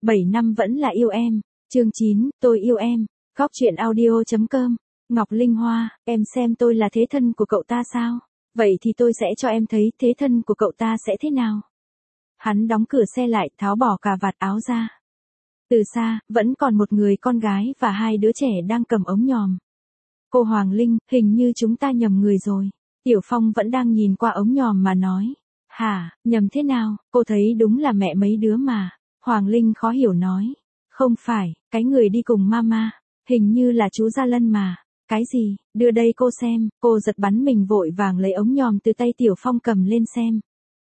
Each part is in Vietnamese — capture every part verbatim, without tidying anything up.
bảy năm vẫn là yêu em. Chương chín, tôi yêu em. Góc truyện audio chấm com. Ngọc Linh Hoa, em xem tôi là thế thân của cậu ta sao? Vậy thì tôi sẽ cho em thấy thế thân của cậu ta sẽ thế nào. Hắn đóng cửa xe lại, tháo bỏ cà vạt áo ra. Từ xa, vẫn còn một người con gái và hai đứa trẻ đang cầm ống nhòm. Cô Hoàng Linh, hình như chúng ta nhầm người rồi. Tiểu Phong vẫn đang nhìn qua ống nhòm mà nói. Hả, nhầm thế nào, cô thấy đúng là mẹ mấy đứa mà. Hoàng Linh khó hiểu nói. Không phải, cái người đi cùng mama, hình như là chú Gia Lân mà. Cái gì, đưa đây cô xem, cô giật bắn mình vội vàng lấy ống nhòm từ tay Tiểu Phong cầm lên xem.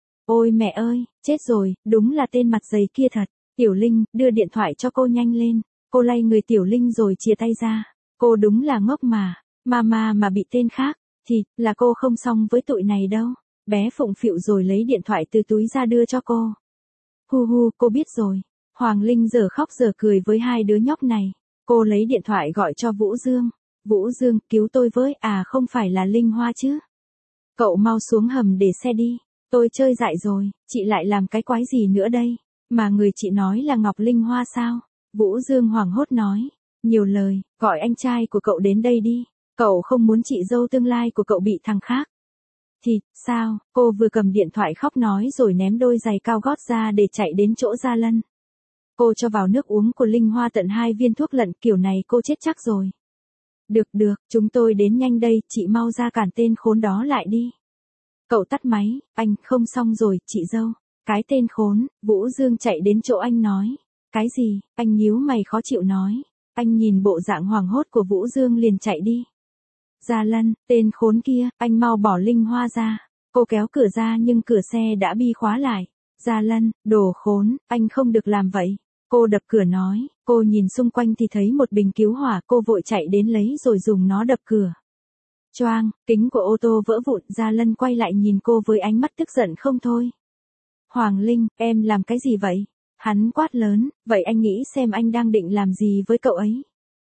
Ôi mẹ ơi, chết rồi, đúng là tên mặt dày kia thật. Tiểu Linh, đưa điện thoại cho cô nhanh lên. Cô lay người Tiểu Linh rồi chia tay ra. Cô đúng là ngốc mà, mama mà bị tên khác, thì, là cô không xong với tụi này đâu. Bé phụng phịu rồi lấy điện thoại từ túi ra đưa cho cô. Hu hu, cô biết rồi. Hoàng Linh giờ khóc giờ cười với hai đứa nhóc này. Cô lấy điện thoại gọi cho Vũ Dương. Vũ Dương, cứu tôi với, à không phải là Linh Hoa chứ. Cậu mau xuống hầm để xe đi. Tôi chơi dại rồi, chị lại làm cái quái gì nữa đây? Mà người chị nói là Ngọc Linh Hoa sao? Vũ Dương hoảng hốt nói. Nhiều lời, gọi anh trai của cậu đến đây đi. Cậu không muốn chị dâu tương lai của cậu bị thằng khác. Thì, sao, cô vừa cầm điện thoại khóc nói rồi ném đôi giày cao gót ra để chạy đến chỗ Gia Lân. Cô cho vào nước uống của Linh Hoa tận hai viên thuốc lận, kiểu này cô chết chắc rồi. Được được, chúng tôi đến nhanh đây, chị mau ra cản tên khốn đó lại đi. Cậu tắt máy, anh, không xong rồi, chị dâu. Cái tên khốn, Vũ Dương chạy đến chỗ anh nói. Cái gì, anh nhíu mày khó chịu nói. Anh nhìn bộ dạng hoảng hốt của Vũ Dương liền chạy đi. Gia Lân, tên khốn kia, anh mau bỏ Linh Hoa ra. Cô kéo cửa ra nhưng cửa xe đã bi khóa lại. Gia Lân, đồ khốn, anh không được làm vậy. Cô đập cửa nói, cô nhìn xung quanh thì thấy một bình cứu hỏa, cô vội chạy đến lấy rồi dùng nó đập cửa. Choang, kính của ô tô vỡ vụn, Gia Lân quay lại nhìn cô với ánh mắt tức giận không thôi. Hoàng Linh, em làm cái gì vậy? Hắn quát lớn, vậy anh nghĩ xem anh đang định làm gì với cậu ấy?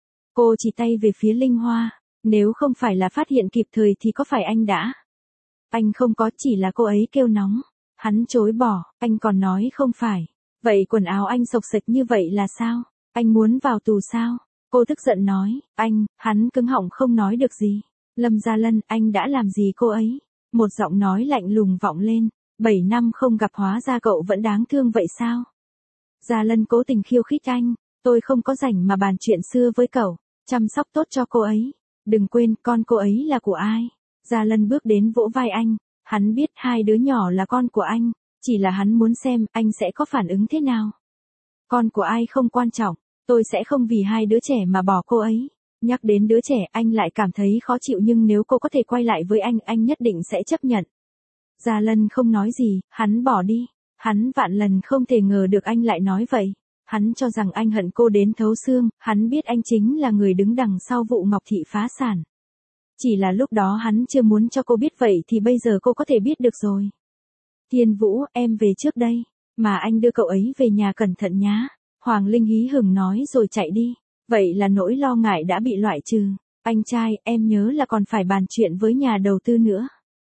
Cô chỉ tay về phía Linh Hoa, nếu không phải là phát hiện kịp thời thì có phải anh đã? Anh không có, chỉ là cô ấy kêu nóng. Hắn chối bỏ, anh còn nói không phải. Vậy quần áo anh xộc xệch như vậy là sao? Anh muốn vào tù sao? Cô tức giận nói, anh, hắn cứng họng không nói được gì. Lâm Gia Lân, anh đã làm gì cô ấy? Một giọng nói lạnh lùng vọng lên, bảy năm không gặp hóa ra cậu vẫn đáng thương vậy sao? Gia Lân cố tình khiêu khích anh, tôi không có rảnh mà bàn chuyện xưa với cậu, chăm sóc tốt cho cô ấy. Đừng quên, con cô ấy là của ai? Gia Lân bước đến vỗ vai anh, hắn biết hai đứa nhỏ là con của anh, chỉ là hắn muốn xem anh sẽ có phản ứng thế nào. Con của ai không quan trọng, tôi sẽ không vì hai đứa trẻ mà bỏ cô ấy. Nhắc đến đứa trẻ anh lại cảm thấy khó chịu, nhưng nếu cô có thể quay lại với anh, anh nhất định sẽ chấp nhận. Gia Lân không nói gì, hắn bỏ đi. Hắn vạn lần không thể ngờ được anh lại nói vậy. Hắn cho rằng anh hận cô đến thấu xương, hắn biết anh chính là người đứng đằng sau vụ Ngọc Thị phá sản. Chỉ là lúc đó hắn chưa muốn cho cô biết, vậy thì bây giờ cô có thể biết được rồi. Thiên Vũ, em về trước đây, mà anh đưa cậu ấy về nhà cẩn thận nhá. Hoàng Linh hí hửng nói rồi chạy đi. Vậy là nỗi lo ngại đã bị loại trừ. Anh trai, em nhớ là còn phải bàn chuyện với nhà đầu tư nữa.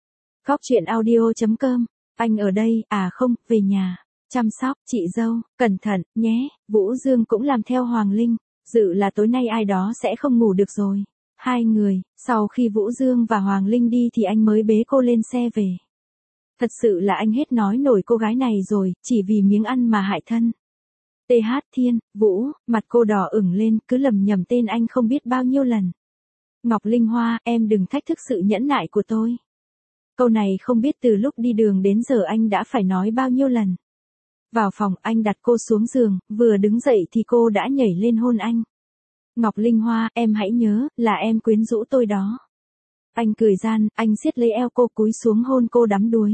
Góc truyện audio chấm com. Anh ở đây, à không, về nhà. Chăm sóc, chị dâu, cẩn thận, nhé. Vũ Dương cũng làm theo Hoàng Linh. Dự là tối nay ai đó sẽ không ngủ được rồi. Hai người, sau khi Vũ Dương và Hoàng Linh đi thì anh mới bế cô lên xe về. Thật sự là anh hết nói nổi cô gái này rồi, chỉ vì miếng ăn mà hại thân. tê hát Thiên, Vũ, mặt cô đỏ ửng lên, cứ lầm nhầm tên anh không biết bao nhiêu lần. Ngọc Linh Hoa, em đừng thách thức sự nhẫn nại của tôi. Câu này không biết từ lúc đi đường đến giờ anh đã phải nói bao nhiêu lần. Vào phòng, anh đặt cô xuống giường, vừa đứng dậy thì cô đã nhảy lên hôn anh. Ngọc Linh Hoa, em hãy nhớ, là em quyến rũ tôi đó. Anh cười gian, anh siết lấy eo cô, cúi xuống hôn cô đắm đuối.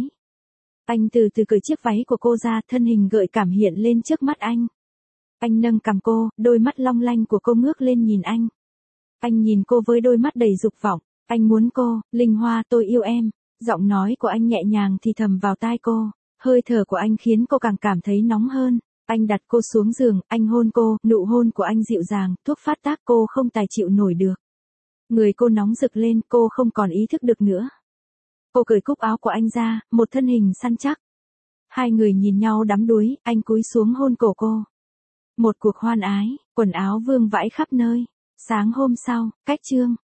Anh từ từ cởi chiếc váy của cô ra, thân hình gợi cảm hiện lên trước mắt anh. Anh nâng cằm cô, đôi mắt long lanh của cô ngước lên nhìn anh. Anh nhìn cô với đôi mắt đầy dục vọng, anh muốn cô, Linh Hoa, tôi yêu em. Giọng nói của anh nhẹ nhàng thì thầm vào tai cô, hơi thở của anh khiến cô càng cảm thấy nóng hơn. Anh đặt cô xuống giường, anh hôn cô, nụ hôn của anh dịu dàng, thuốc phát tác cô không tài chịu nổi được. Người cô nóng rực lên, cô không còn ý thức được nữa. Cô cởi cúc áo của anh ra, một thân hình săn chắc. Hai người nhìn nhau đắm đuối, anh cúi xuống hôn cổ cô. Một cuộc hoan ái, quần áo vương vãi khắp nơi. Sáng hôm sau, cách Trương